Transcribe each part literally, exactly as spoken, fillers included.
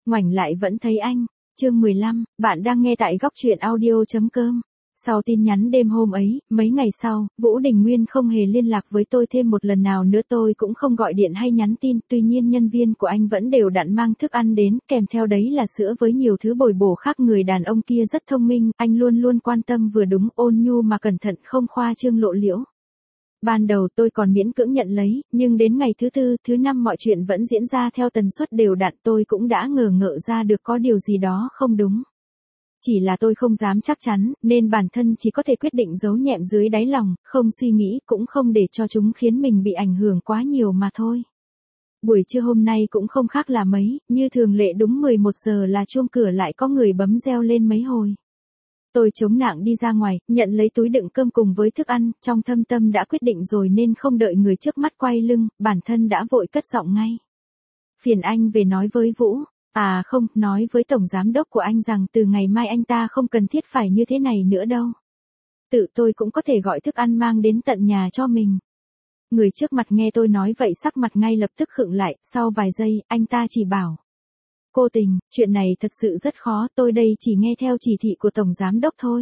ngoảnh lại vẫn thấy anh. Chương mười lăm, bạn đang nghe tại góc truyện audio.com. Sau tin nhắn đêm hôm ấy, mấy ngày sau, Vũ Đình Nguyên không hề liên lạc với tôi thêm một lần nào nữa, tôi cũng không gọi điện hay nhắn tin, tuy nhiên nhân viên của anh vẫn đều đặn mang thức ăn đến, kèm theo đấy là sữa với nhiều thứ bồi bổ khác. Người đàn ông kia rất thông minh, anh luôn luôn quan tâm vừa đúng, ôn nhu mà cẩn thận, không khoa trương lộ liễu. Ban đầu tôi còn miễn cưỡng nhận lấy, nhưng đến ngày thứ tư, thứ năm mọi chuyện vẫn diễn ra theo tần suất đều đặn, tôi cũng đã ngờ ngợ ra được có điều gì đó không đúng. Chỉ là tôi không dám chắc chắn, nên bản thân chỉ có thể quyết định giấu nhẹm dưới đáy lòng, không suy nghĩ, cũng không để cho chúng khiến mình bị ảnh hưởng quá nhiều mà thôi. Buổi trưa hôm nay cũng không khác là mấy, như thường lệ đúng mười một giờ là chuông cửa lại có người bấm reo lên mấy hồi. Tôi chống nạng đi ra ngoài, nhận lấy túi đựng cơm cùng với thức ăn, trong thâm tâm đã quyết định rồi nên không đợi người trước mắt quay lưng, bản thân đã vội cất giọng ngay. Phiền anh về nói với Vũ. À không, nói với tổng giám đốc của anh rằng từ ngày mai anh ta không cần thiết phải như thế này nữa đâu. Tự tôi cũng có thể gọi thức ăn mang đến tận nhà cho mình. Người trước mặt nghe tôi nói vậy sắc mặt ngay lập tức khựng lại, sau vài giây, anh ta chỉ bảo. Cô Tình, chuyện này thật sự rất khó, tôi đây chỉ nghe theo chỉ thị của tổng giám đốc thôi.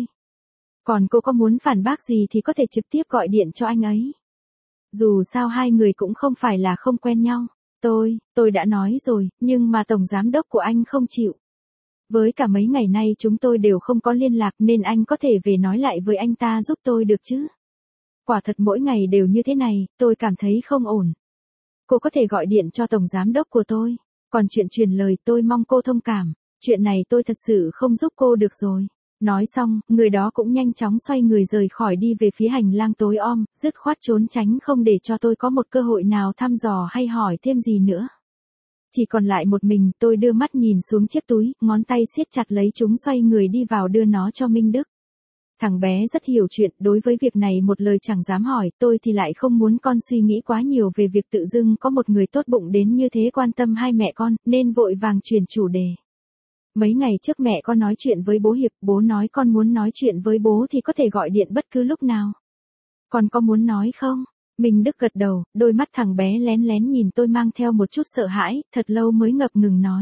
Còn cô có muốn phản bác gì thì có thể trực tiếp gọi điện cho anh ấy. Dù sao hai người cũng không phải là không quen nhau. Tôi, tôi đã nói rồi, nhưng mà tổng giám đốc của anh không chịu. Với cả mấy ngày nay chúng tôi đều không có liên lạc nên anh có thể về nói lại với anh ta giúp tôi được chứ. Quả thật mỗi ngày đều như thế này, tôi cảm thấy không ổn. Cô có thể gọi điện cho tổng giám đốc của tôi. Còn chuyện truyền lời tôi mong cô thông cảm. Chuyện này tôi thật sự không giúp cô được rồi. Nói xong, người đó cũng nhanh chóng xoay người rời khỏi đi về phía hành lang tối om, dứt khoát trốn tránh không để cho tôi có một cơ hội nào thăm dò hay hỏi thêm gì nữa. Chỉ còn lại một mình, tôi đưa mắt nhìn xuống chiếc túi, ngón tay siết chặt lấy chúng, xoay người đi vào đưa nó cho Minh Đức. Thằng bé rất hiểu chuyện, đối với việc này một lời chẳng dám hỏi, tôi thì lại không muốn con suy nghĩ quá nhiều về việc tự dưng có một người tốt bụng đến như thế quan tâm hai mẹ con, nên vội vàng chuyển chủ đề. Mấy ngày trước mẹ con nói chuyện với bố Hiệp, bố nói con muốn nói chuyện với bố thì có thể gọi điện bất cứ lúc nào. Con có muốn nói không? Minh Đức gật đầu, đôi mắt thằng bé lén lén nhìn tôi mang theo một chút sợ hãi, thật lâu mới ngập ngừng nói.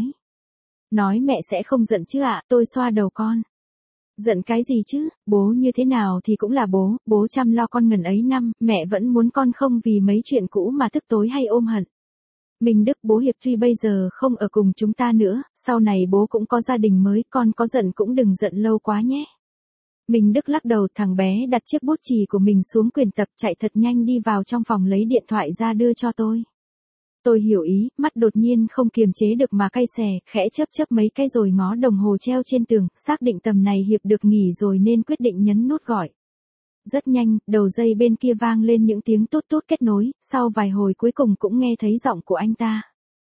Nói mẹ sẽ không giận chứ ạ, tôi xoa đầu con. Giận cái gì chứ, bố như thế nào thì cũng là bố, bố chăm lo con ngần ấy năm, mẹ vẫn muốn con không vì mấy chuyện cũ mà tức tối hay ôm hận. Minh Đức, bố Hiệp tuy bây giờ không ở cùng chúng ta nữa, sau này bố cũng có gia đình mới, con có giận cũng đừng giận lâu quá nhé. Minh Đức lắc đầu, thằng bé đặt chiếc bút chì của mình xuống quyển tập, chạy thật nhanh đi vào trong phòng lấy điện thoại ra đưa cho tôi. Tôi hiểu ý, mắt đột nhiên không kiềm chế được mà cay xè, khẽ chớp chớp mấy cái rồi ngó đồng hồ treo trên tường, xác định tầm này Hiệp được nghỉ rồi nên quyết định nhấn nút gọi. Rất nhanh, đầu dây bên kia vang lên những tiếng tút tút kết nối, sau vài hồi cuối cùng cũng nghe thấy giọng của anh ta.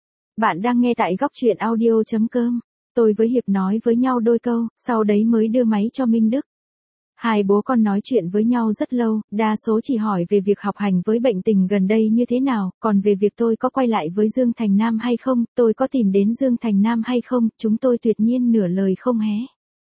Bạn đang nghe tại góc truyện audio.com. Tôi với Hiệp nói với nhau đôi câu, sau đấy mới đưa máy cho Minh Đức. Hai bố con nói chuyện với nhau rất lâu, đa số chỉ hỏi về việc học hành với bệnh tình gần đây như thế nào, còn về việc tôi có quay lại với Dương Thành Nam hay không, tôi có tìm đến Dương Thành Nam hay không, chúng tôi tuyệt nhiên nửa lời không hé.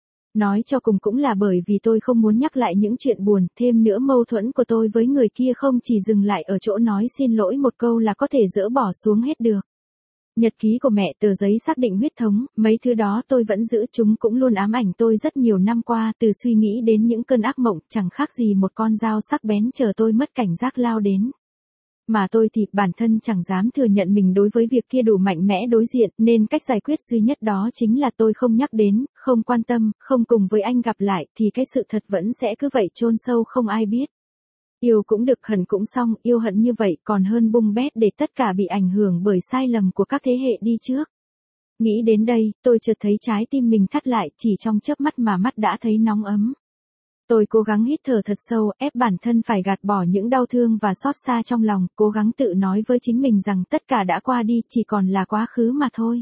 Nói cho cùng cũng là bởi vì tôi không muốn nhắc lại những chuyện buồn, thêm nữa mâu thuẫn của tôi với người kia không chỉ dừng lại ở chỗ nói xin lỗi một câu là có thể dỡ bỏ xuống hết được. Nhật ký của mẹ, tờ giấy xác định huyết thống, mấy thứ đó tôi vẫn giữ, chúng cũng luôn ám ảnh tôi rất nhiều năm qua, từ suy nghĩ đến những cơn ác mộng, chẳng khác gì một con dao sắc bén chờ tôi mất cảnh giác lao đến. Mà tôi thì bản thân chẳng dám thừa nhận mình đối với việc kia đủ mạnh mẽ đối diện, nên cách giải quyết duy nhất đó chính là tôi không nhắc đến, không quan tâm, không cùng với anh gặp lại, thì cái sự thật vẫn sẽ cứ vậy chôn sâu không ai biết. Yêu cũng được, hận cũng xong, yêu hận như vậy còn hơn bung bét để tất cả bị ảnh hưởng bởi sai lầm của các thế hệ đi trước. Nghĩ đến đây, tôi chợt thấy trái tim mình thắt lại, chỉ trong chớp mắt mà mắt đã thấy nóng ấm. Tôi cố gắng hít thở thật sâu, ép bản thân phải gạt bỏ những đau thương và xót xa trong lòng, cố gắng tự nói với chính mình rằng tất cả đã qua đi, chỉ còn là quá khứ mà thôi.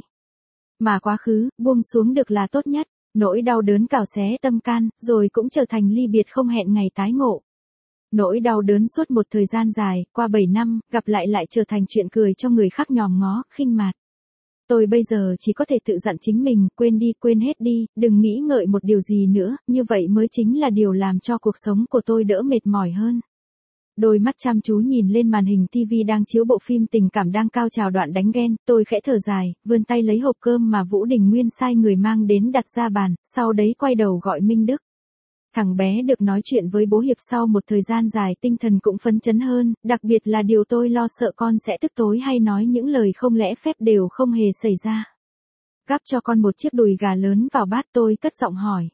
Mà quá khứ, buông xuống được là tốt nhất, nỗi đau đớn cào xé tâm can, rồi cũng trở thành ly biệt không hẹn ngày tái ngộ. Nỗi đau đớn suốt một thời gian dài, qua bảy năm, gặp lại lại trở thành chuyện cười cho người khác nhòm ngó, khinh mạt. Tôi bây giờ chỉ có thể tự dặn chính mình, quên đi, quên hết đi, đừng nghĩ ngợi một điều gì nữa, như vậy mới chính là điều làm cho cuộc sống của tôi đỡ mệt mỏi hơn. Đôi mắt chăm chú nhìn lên màn hình ti vi đang chiếu bộ phim tình cảm đang cao trào đoạn đánh ghen, tôi khẽ thở dài, vươn tay lấy hộp cơm mà Vũ Đình Nguyên sai người mang đến đặt ra bàn, sau đấy quay đầu gọi Minh Đức. Thằng bé được nói chuyện với bố Hiệp sau một thời gian dài tinh thần cũng phấn chấn hơn, đặc biệt là điều tôi lo sợ con sẽ tức tối hay nói những lời không lẽ phép đều không hề xảy ra. Gắp cho con một chiếc đùi gà lớn vào bát, tôi cất giọng hỏi.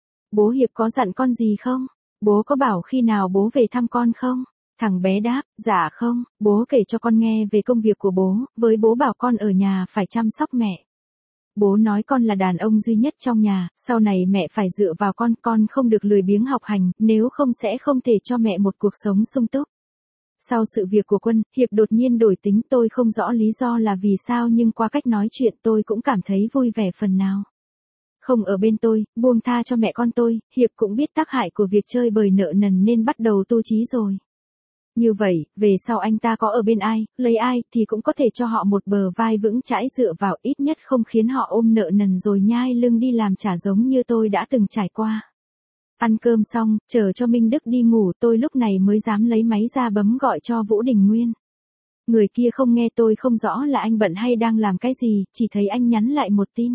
Bố Hiệp có dặn con gì không? Bố có bảo khi nào bố về thăm con không? Thằng bé đáp, dạ không, bố kể cho con nghe về công việc của bố, với bố bảo con ở nhà phải chăm sóc mẹ. Bố nói con là đàn ông duy nhất trong nhà, sau này mẹ phải dựa vào con, con không được lười biếng học hành, nếu không sẽ không thể cho mẹ một cuộc sống sung túc. Sau sự việc của Quân, Hiệp đột nhiên đổi tính, tôi không rõ lý do là vì sao nhưng qua cách nói chuyện tôi cũng cảm thấy vui vẻ phần nào. Không ở bên tôi, buông tha cho mẹ con tôi, Hiệp cũng biết tác hại của việc chơi bời nợ nần nên bắt đầu tu chí rồi. Như vậy, về sau anh ta có ở bên ai, lấy ai thì cũng có thể cho họ một bờ vai vững chãi dựa vào, ít nhất không khiến họ ôm nợ nần rồi nhai lưng đi làm trả giống như tôi đã từng trải qua. Ăn cơm xong, chờ cho Minh Đức đi ngủ, tôi lúc này mới dám lấy máy ra bấm gọi cho Vũ Đình Nguyên. Người kia không nghe, tôi không rõ là anh bận hay đang làm cái gì, chỉ thấy anh nhắn lại một tin.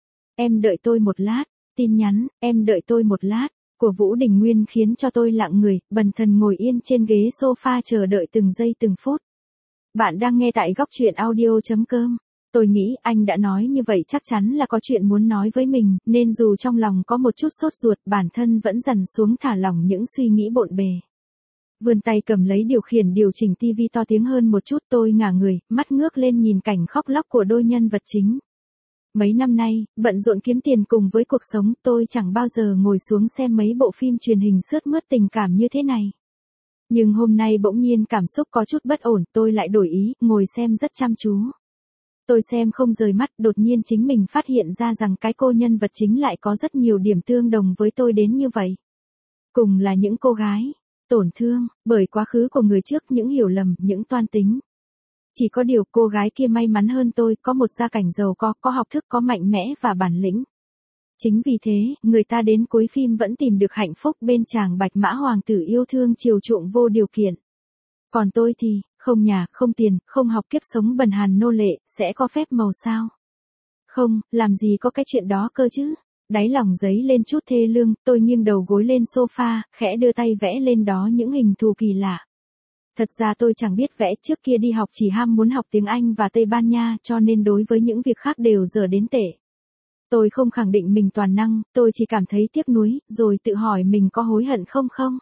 Em đợi tôi một lát, tin nhắn, em đợi tôi một lát, của Vũ Đình Nguyên khiến cho tôi lặng người, bần thần ngồi yên trên ghế sofa chờ đợi từng giây từng phút. Bạn đang nghe tại góc truyện audio chấm com. Tôi nghĩ anh đã nói như vậy chắc chắn là có chuyện muốn nói với mình, nên dù trong lòng có một chút sốt ruột, bản thân vẫn dằn xuống thả lỏng những suy nghĩ bộn bề. Vươn tay cầm lấy điều khiển điều chỉnh tivi to tiếng hơn một chút, tôi ngả người, mắt ngước lên nhìn cảnh khóc lóc của đôi nhân vật chính. Mấy năm nay, bận rộn kiếm tiền cùng với cuộc sống, tôi chẳng bao giờ ngồi xuống xem mấy bộ phim truyền hình sướt mướt tình cảm như thế này. Nhưng hôm nay bỗng nhiên cảm xúc có chút bất ổn, tôi lại đổi ý, ngồi xem rất chăm chú. Tôi xem không rời mắt, đột nhiên chính mình phát hiện ra rằng cái cô nhân vật chính lại có rất nhiều điểm tương đồng với tôi đến như vậy. Cùng là những cô gái, tổn thương, bởi quá khứ của người trước, những hiểu lầm, những toan tính. Chỉ có điều cô gái kia may mắn hơn tôi, có một gia cảnh giàu có, có học thức, có mạnh mẽ và bản lĩnh. Chính vì thế, người ta đến cuối phim vẫn tìm được hạnh phúc bên chàng bạch mã hoàng tử yêu thương chiều chuộng vô điều kiện. Còn tôi thì, không nhà, không tiền, không học, kiếp sống bần hàn nô lệ, sẽ có phép màu sao? Không, làm gì có cái chuyện đó cơ chứ? Đáy lòng dấy lên chút thê lương, tôi nghiêng đầu gối lên sofa, khẽ đưa tay vẽ lên đó những hình thù kỳ lạ. Thật ra tôi chẳng biết vẽ, trước kia đi học chỉ ham muốn học tiếng Anh và Tây Ban Nha, cho nên đối với những việc khác đều dở đến tệ. Tôi không khẳng định mình toàn năng, tôi chỉ cảm thấy tiếc nuối, rồi tự hỏi mình có hối hận không không?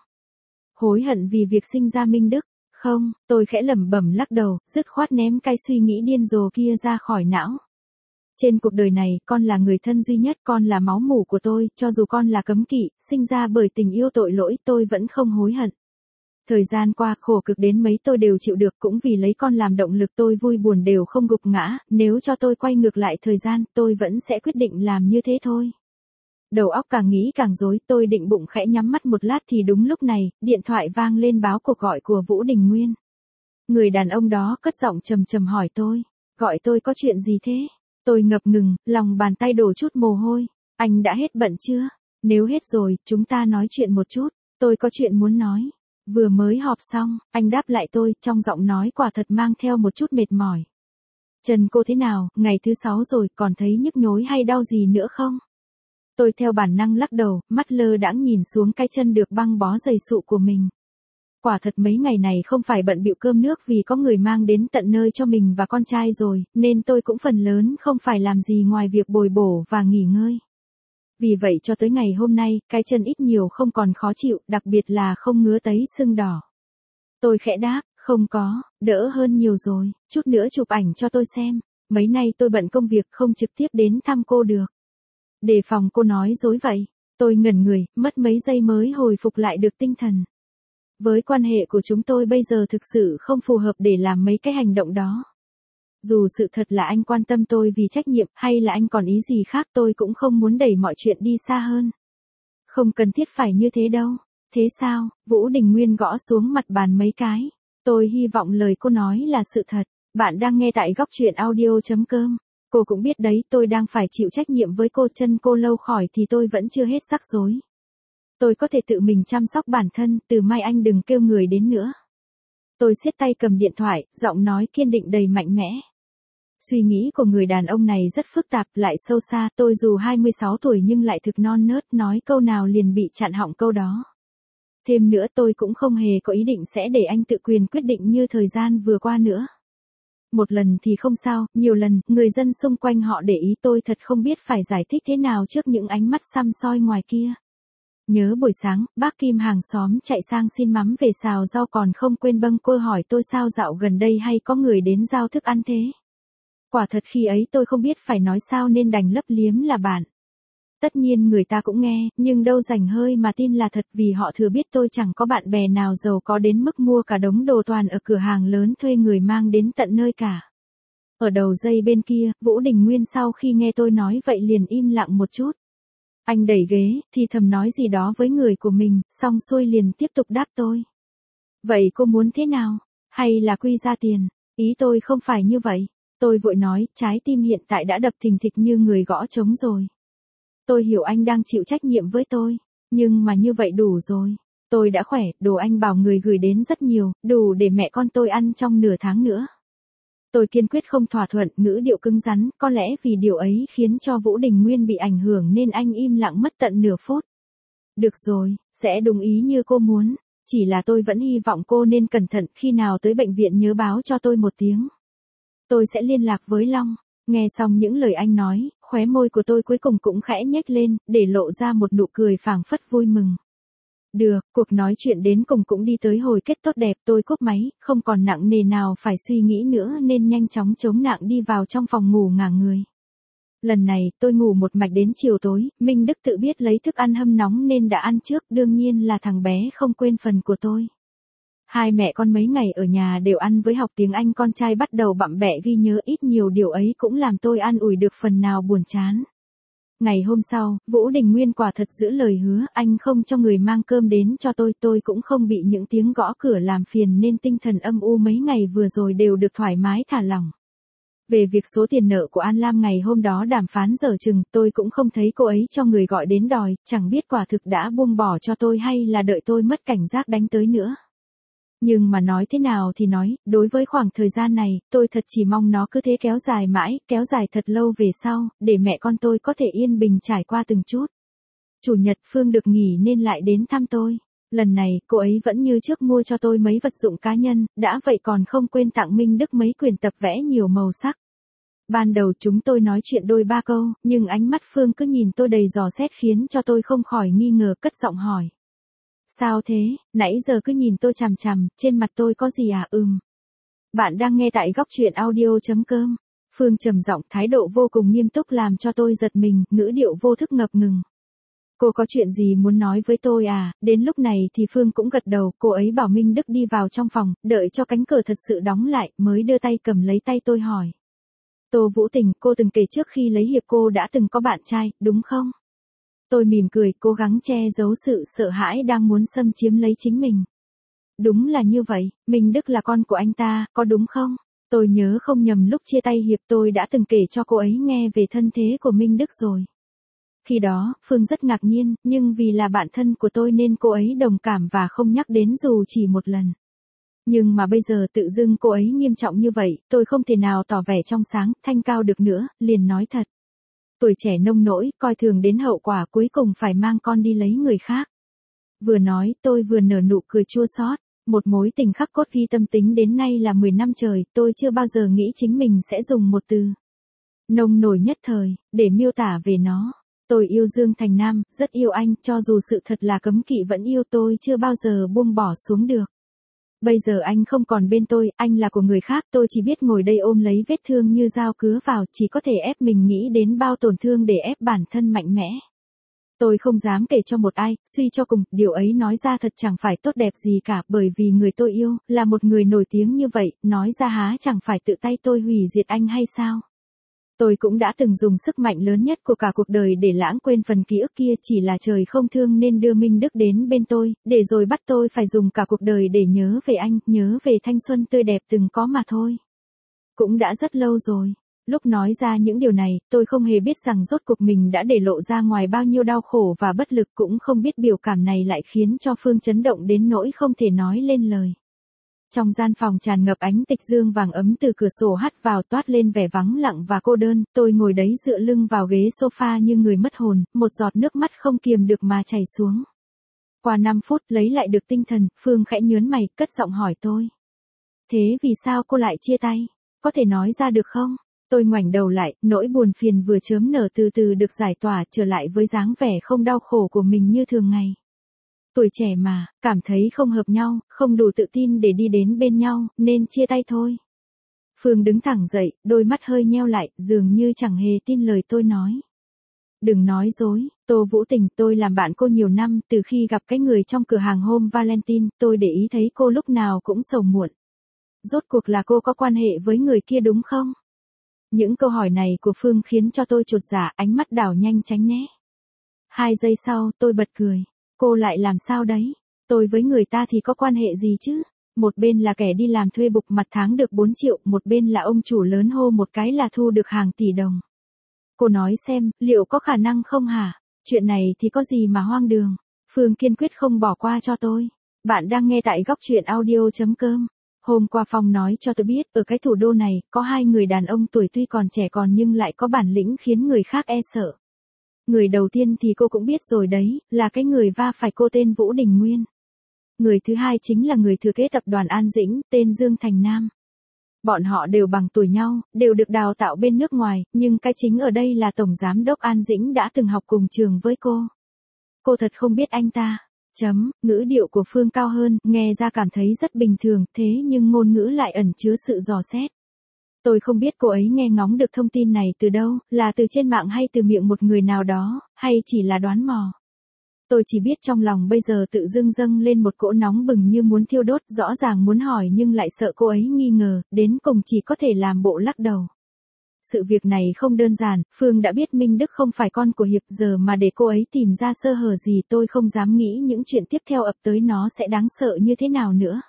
Hối hận vì việc sinh ra Minh Đức? Không, tôi khẽ lẩm bẩm lắc đầu, dứt khoát ném cái suy nghĩ điên rồ kia ra khỏi não. Trên cuộc đời này, con là người thân duy nhất, con là máu mủ của tôi, cho dù con là cấm kỵ, sinh ra bởi tình yêu tội lỗi, tôi vẫn không hối hận. Thời gian qua khổ cực đến mấy tôi đều chịu được, cũng vì lấy con làm động lực tôi vui buồn đều không gục ngã, nếu cho tôi quay ngược lại thời gian, tôi vẫn sẽ quyết định làm như thế thôi. Đầu óc càng nghĩ càng rối, tôi định bụng khẽ nhắm mắt một lát thì đúng lúc này, điện thoại vang lên báo cuộc gọi của Vũ Đình Nguyên. Người đàn ông đó cất giọng trầm trầm hỏi tôi, gọi tôi có chuyện gì thế? Tôi ngập ngừng, lòng bàn tay đổ chút mồ hôi, anh đã hết bận chưa? Nếu hết rồi, chúng ta nói chuyện một chút, tôi có chuyện muốn nói. Vừa mới họp xong, anh đáp lại tôi, trong giọng nói quả thật mang theo một chút mệt mỏi. Chân cô thế nào, ngày thứ sáu rồi, còn thấy nhức nhối hay đau gì nữa không? Tôi theo bản năng lắc đầu, mắt lơ đãng nhìn xuống cái chân được băng bó dày sụ của mình. Quả thật mấy ngày này không phải bận bịu cơm nước vì có người mang đến tận nơi cho mình và con trai rồi, nên tôi cũng phần lớn không phải làm gì ngoài việc bồi bổ và nghỉ ngơi. Vì vậy cho tới ngày hôm nay, cái chân ít nhiều không còn khó chịu, đặc biệt là không ngứa tấy sưng đỏ. Tôi khẽ đáp, không có, đỡ hơn nhiều rồi, chút nữa chụp ảnh cho tôi xem. Mấy nay tôi bận công việc không trực tiếp đến thăm cô được. Đề phòng cô nói dối vậy. Tôi ngẩn người, mất mấy giây mới hồi phục lại được tinh thần. Với quan hệ của chúng tôi bây giờ thực sự không phù hợp để làm mấy cái hành động đó. Dù sự thật là anh quan tâm tôi vì trách nhiệm, hay là anh còn ý gì khác, tôi cũng không muốn đẩy mọi chuyện đi xa hơn. Không cần thiết phải như thế đâu. Thế sao? Vũ Đình Nguyên gõ xuống mặt bàn mấy cái. Tôi hy vọng lời cô nói là sự thật. Bạn đang nghe tại góc truyện audio chấm com. Cô cũng biết đấy, tôi đang phải chịu trách nhiệm với cô, chân cô lâu khỏi thì tôi vẫn chưa hết rắc rối. Tôi có thể tự mình chăm sóc bản thân, từ mai anh đừng kêu người đến nữa. Tôi siết tay cầm điện thoại, giọng nói kiên định đầy mạnh mẽ. Suy nghĩ của người đàn ông này rất phức tạp, lại sâu xa, tôi dù hai mươi sáu tuổi nhưng lại thực non nớt, nói câu nào liền bị chặn họng câu đó. Thêm nữa tôi cũng không hề có ý định sẽ để anh tự quyền quyết định như thời gian vừa qua nữa. Một lần thì không sao, nhiều lần, người dân xung quanh họ để ý tôi thật không biết phải giải thích thế nào trước những ánh mắt săm soi ngoài kia. Nhớ buổi sáng, bác Kim hàng xóm chạy sang xin mắm về xào rau còn không quên bâng quơ hỏi tôi sao dạo gần đây hay có người đến giao thức ăn thế. Quả thật khi ấy tôi không biết phải nói sao nên đành lấp liếm là bạn. Tất nhiên người ta cũng nghe, nhưng đâu rảnh hơi mà tin là thật vì họ thừa biết tôi chẳng có bạn bè nào giàu có đến mức mua cả đống đồ toàn ở cửa hàng lớn thuê người mang đến tận nơi cả. Ở đầu dây bên kia, Vũ Đình Nguyên sau khi nghe tôi nói vậy liền im lặng một chút. Anh đẩy ghế, thì thầm nói gì đó với người của mình, xong xuôi liền tiếp tục đáp tôi. Vậy cô muốn thế nào? Hay là quy ra tiền? Ý tôi không phải như vậy. Tôi vội nói, trái tim hiện tại đã đập thình thịch như người gõ trống rồi. Tôi hiểu anh đang chịu trách nhiệm với tôi, nhưng mà như vậy đủ rồi. Tôi đã khỏe, đồ anh bảo người gửi đến rất nhiều, đủ để mẹ con tôi ăn trong nửa tháng nữa. Tôi kiên quyết không thỏa thuận, ngữ điệu cứng rắn, có lẽ vì điều ấy khiến cho Vũ Đình Nguyên bị ảnh hưởng nên anh im lặng mất tận nửa phút. Được rồi, sẽ đồng ý như cô muốn, chỉ là tôi vẫn hy vọng cô nên cẩn thận, khi nào tới bệnh viện nhớ báo cho tôi một tiếng. Tôi sẽ liên lạc với Long. Nghe xong những lời anh nói, khóe môi của tôi cuối cùng cũng khẽ nhếch lên, để lộ ra một nụ cười phảng phất vui mừng. Được, cuộc nói chuyện đến cùng cũng đi tới hồi kết tốt đẹp, tôi cúp máy, không còn nặng nề nào phải suy nghĩ nữa nên nhanh chóng chống nặng đi vào trong phòng ngủ ngả người. Lần này, tôi ngủ một mạch đến chiều tối, Minh Đức tự biết lấy thức ăn hâm nóng nên đã ăn trước, đương nhiên là thằng bé không quên phần của tôi. Hai mẹ con mấy ngày ở nhà đều ăn với học tiếng Anh, con trai bắt đầu bặm bẹ ghi nhớ, ít nhiều điều ấy cũng làm tôi an ủi được phần nào buồn chán. Ngày hôm sau, Vũ Đình Nguyên quả thật giữ lời hứa, anh không cho người mang cơm đến cho tôi, tôi cũng không bị những tiếng gõ cửa làm phiền nên tinh thần âm u mấy ngày vừa rồi đều được thoải mái thả lỏng. Về việc số tiền nợ của An Lam ngày hôm đó đàm phán dở chừng, tôi cũng không thấy cô ấy cho người gọi đến đòi, chẳng biết quả thực đã buông bỏ cho tôi hay là đợi tôi mất cảnh giác đánh tới nữa. Nhưng mà nói thế nào thì nói, đối với khoảng thời gian này, tôi thật chỉ mong nó cứ thế kéo dài mãi, kéo dài thật lâu về sau, để mẹ con tôi có thể yên bình trải qua từng chút. Chủ nhật Phương được nghỉ nên lại đến thăm tôi. Lần này, cô ấy vẫn như trước mua cho tôi mấy vật dụng cá nhân, đã vậy còn không quên tặng Minh Đức mấy quyển tập vẽ nhiều màu sắc. Ban đầu chúng tôi nói chuyện đôi ba câu, nhưng ánh mắt Phương cứ nhìn tôi đầy dò xét khiến cho tôi không khỏi nghi ngờ, cất giọng hỏi. Sao thế, nãy giờ cứ nhìn tôi chằm chằm, trên mặt tôi có gì à? Ừm. Bạn đang nghe tại góc truyện audio chấm com. Phương trầm giọng, thái độ vô cùng nghiêm túc làm cho tôi giật mình, ngữ điệu vô thức ngập ngừng. Cô có chuyện gì muốn nói với tôi à? Đến lúc này thì Phương cũng gật đầu, cô ấy bảo Minh Đức đi vào trong phòng, đợi cho cánh cửa thật sự đóng lại, mới đưa tay cầm lấy tay tôi hỏi. Tô Vũ Tình, cô từng kể trước khi lấy hiệp cô đã từng có bạn trai, đúng không? Tôi mỉm cười, cố gắng che giấu sự sợ hãi đang muốn xâm chiếm lấy chính mình. Đúng là như vậy, Minh Đức là con của anh ta, có đúng không? Tôi nhớ không nhầm lúc chia tay hiệp tôi đã từng kể cho cô ấy nghe về thân thế của Minh Đức rồi. Khi đó, Phương rất ngạc nhiên, nhưng vì là bạn thân của tôi nên cô ấy đồng cảm và không nhắc đến dù chỉ một lần. Nhưng mà bây giờ tự dưng cô ấy nghiêm trọng như vậy, tôi không thể nào tỏ vẻ trong sáng, thanh cao được nữa, liền nói thật. Tuổi trẻ nông nỗi, coi thường đến hậu quả cuối cùng phải mang con đi lấy người khác. Vừa nói, tôi vừa nở nụ cười chua xót. Một mối tình khắc cốt ghi tâm tính đến nay là mười năm trời, tôi chưa bao giờ nghĩ chính mình sẽ dùng một từ nông nổi nhất thời, để miêu tả về nó. Tôi yêu Dương Thành Nam, rất yêu anh, cho dù sự thật là cấm kỵ vẫn yêu, tôi chưa bao giờ buông bỏ xuống được. Bây giờ anh không còn bên tôi, anh là của người khác, tôi chỉ biết ngồi đây ôm lấy vết thương như dao cứa vào, chỉ có thể ép mình nghĩ đến bao tổn thương để ép bản thân mạnh mẽ. Tôi không dám kể cho một ai, suy cho cùng, điều ấy nói ra thật chẳng phải tốt đẹp gì cả, bởi vì người tôi yêu, là một người nổi tiếng như vậy, nói ra há chẳng phải tự tay tôi hủy diệt anh hay sao? Tôi cũng đã từng dùng sức mạnh lớn nhất của cả cuộc đời để lãng quên phần ký ức kia, chỉ là trời không thương nên đưa Minh Đức đến bên tôi, để rồi bắt tôi phải dùng cả cuộc đời để nhớ về anh, nhớ về thanh xuân tươi đẹp từng có mà thôi. Cũng đã rất lâu rồi. Lúc nói ra những điều này, tôi không hề biết rằng rốt cuộc mình đã để lộ ra ngoài bao nhiêu đau khổ và bất lực, cũng không biết biểu cảm này lại khiến cho Phương chấn động đến nỗi không thể nói lên lời. Trong gian phòng tràn ngập ánh tịch dương vàng ấm từ cửa sổ hắt vào toát lên vẻ vắng lặng và cô đơn, tôi ngồi đấy dựa lưng vào ghế sofa như người mất hồn, một giọt nước mắt không kiềm được mà chảy xuống. Qua năm phút lấy lại được tinh thần, Phương khẽ nhớn mày, cất giọng hỏi tôi. Thế vì sao cô lại chia tay? Có thể nói ra được không? Tôi ngoảnh đầu lại, nỗi buồn phiền vừa chớm nở từ từ được giải tỏa trở lại với dáng vẻ không đau khổ của mình như thường ngày. Tuổi trẻ mà, cảm thấy không hợp nhau, không đủ tự tin để đi đến bên nhau, nên chia tay thôi. Phương đứng thẳng dậy, đôi mắt hơi nheo lại, dường như chẳng hề tin lời tôi nói. Đừng nói dối, Tô Vũ Tình, tôi làm bạn cô nhiều năm, từ khi gặp cái người trong cửa hàng hôm Valentine, tôi để ý thấy cô lúc nào cũng sầu muộn. Rốt cuộc là cô có quan hệ với người kia đúng không? Những câu hỏi này của Phương khiến cho tôi chột dạ, ánh mắt đảo nhanh tránh né. Hai giây sau, tôi bật cười. Cô lại làm sao đấy? Tôi với người ta thì có quan hệ gì chứ? Một bên là kẻ đi làm thuê bục mặt tháng được bốn triệu, một bên là ông chủ lớn hô một cái là thu được hàng tỷ đồng. Cô nói xem, liệu có khả năng không hả? Chuyện này thì có gì mà hoang đường. Phương kiên quyết không bỏ qua cho tôi. Bạn đang nghe tại góc truyện audio chấm com. Hôm qua Phong nói cho tôi biết, ở cái thủ đô này, có hai người đàn ông tuổi tuy còn trẻ còn nhưng lại có bản lĩnh khiến người khác e sợ. Người đầu tiên thì cô cũng biết rồi đấy, là cái người va phải cô tên Vũ Đình Nguyên. Người thứ hai chính là người thừa kế tập đoàn An Dĩnh, tên Dương Thành Nam. Bọn họ đều bằng tuổi nhau, đều được đào tạo bên nước ngoài, nhưng cái chính ở đây là Tổng Giám đốc An Dĩnh đã từng học cùng trường với cô. Cô thật không biết anh ta. Chấm, ngữ điệu của Phương cao hơn, nghe ra cảm thấy rất bình thường, thế nhưng ngôn ngữ lại ẩn chứa sự dò xét. Tôi không biết cô ấy nghe ngóng được thông tin này từ đâu, là từ trên mạng hay từ miệng một người nào đó, hay chỉ là đoán mò. Tôi chỉ biết trong lòng bây giờ tự dưng dâng lên một cỗ nóng bừng như muốn thiêu đốt, rõ ràng muốn hỏi nhưng lại sợ cô ấy nghi ngờ, đến cùng chỉ có thể làm bộ lắc đầu. Sự việc này không đơn giản, Phương đã biết Minh Đức không phải con của Hiệp giờ mà để cô ấy tìm ra sơ hở gì tôi không dám nghĩ những chuyện tiếp theo ập tới nó sẽ đáng sợ như thế nào nữa.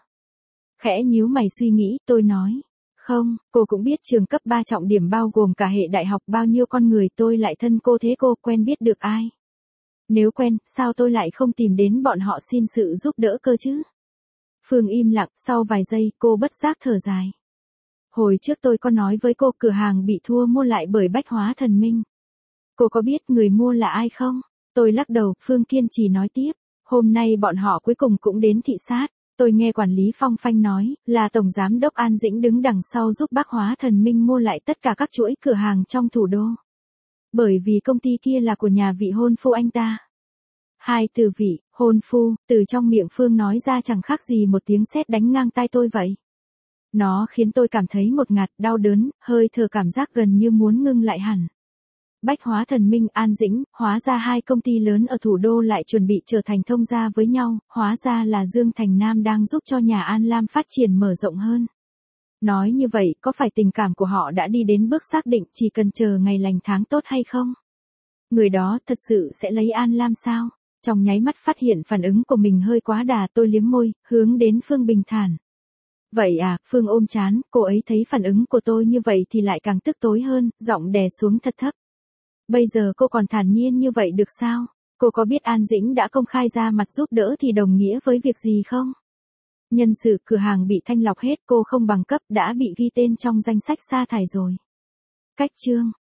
Khẽ nhíu mày suy nghĩ, tôi nói. Không, cô cũng biết trường cấp ba trọng điểm bao gồm cả hệ đại học bao nhiêu con người tôi lại thân cô thế cô quen biết được ai. Nếu quen, sao tôi lại không tìm đến bọn họ xin sự giúp đỡ cơ chứ? Phương im lặng, sau vài giây cô bất giác thở dài. Hồi trước tôi có nói với cô cửa hàng bị thua mua lại bởi Bách Hóa Thần Minh. Cô có biết người mua là ai không? Tôi lắc đầu, Phương kiên trì nói tiếp. Hôm nay bọn họ cuối cùng cũng đến thị sát. Tôi nghe quản lý Phong Phanh nói, là Tổng Giám đốc An Dĩnh đứng đằng sau giúp Bách Hóa Thần Minh mua lại tất cả các chuỗi cửa hàng trong thủ đô. Bởi vì công ty kia là của nhà vị hôn phu anh ta. Hai từ vị, hôn phu, từ trong miệng Phương nói ra chẳng khác gì một tiếng sét đánh ngang tai tôi vậy. Nó khiến tôi cảm thấy một ngạt, đau đớn, hơi thở cảm giác gần như muốn ngưng lại hẳn. Bách Hóa Thần Minh, An Dĩnh, hóa ra hai công ty lớn ở thủ đô lại chuẩn bị trở thành thông gia với nhau, hóa ra là Dương Thành Nam đang giúp cho nhà An Lam phát triển mở rộng hơn. Nói như vậy, có phải tình cảm của họ đã đi đến bước xác định chỉ cần chờ ngày lành tháng tốt hay không? Người đó thật sự sẽ lấy An Lam sao? Trong nháy mắt phát hiện phản ứng của mình hơi quá đà, tôi liếm môi, hướng đến Phương bình thản. Vậy à, Phương ôm chán, cô ấy thấy phản ứng của tôi như vậy thì lại càng tức tối hơn, giọng đè xuống thật thấp. Bây giờ cô còn thản nhiên như vậy được sao? Cô có biết An Dĩnh đã công khai ra mặt giúp đỡ thì đồng nghĩa với việc gì không? Nhân sự cửa hàng bị thanh lọc hết, cô không bằng cấp đã bị ghi tên trong danh sách sa thải rồi. Cách chương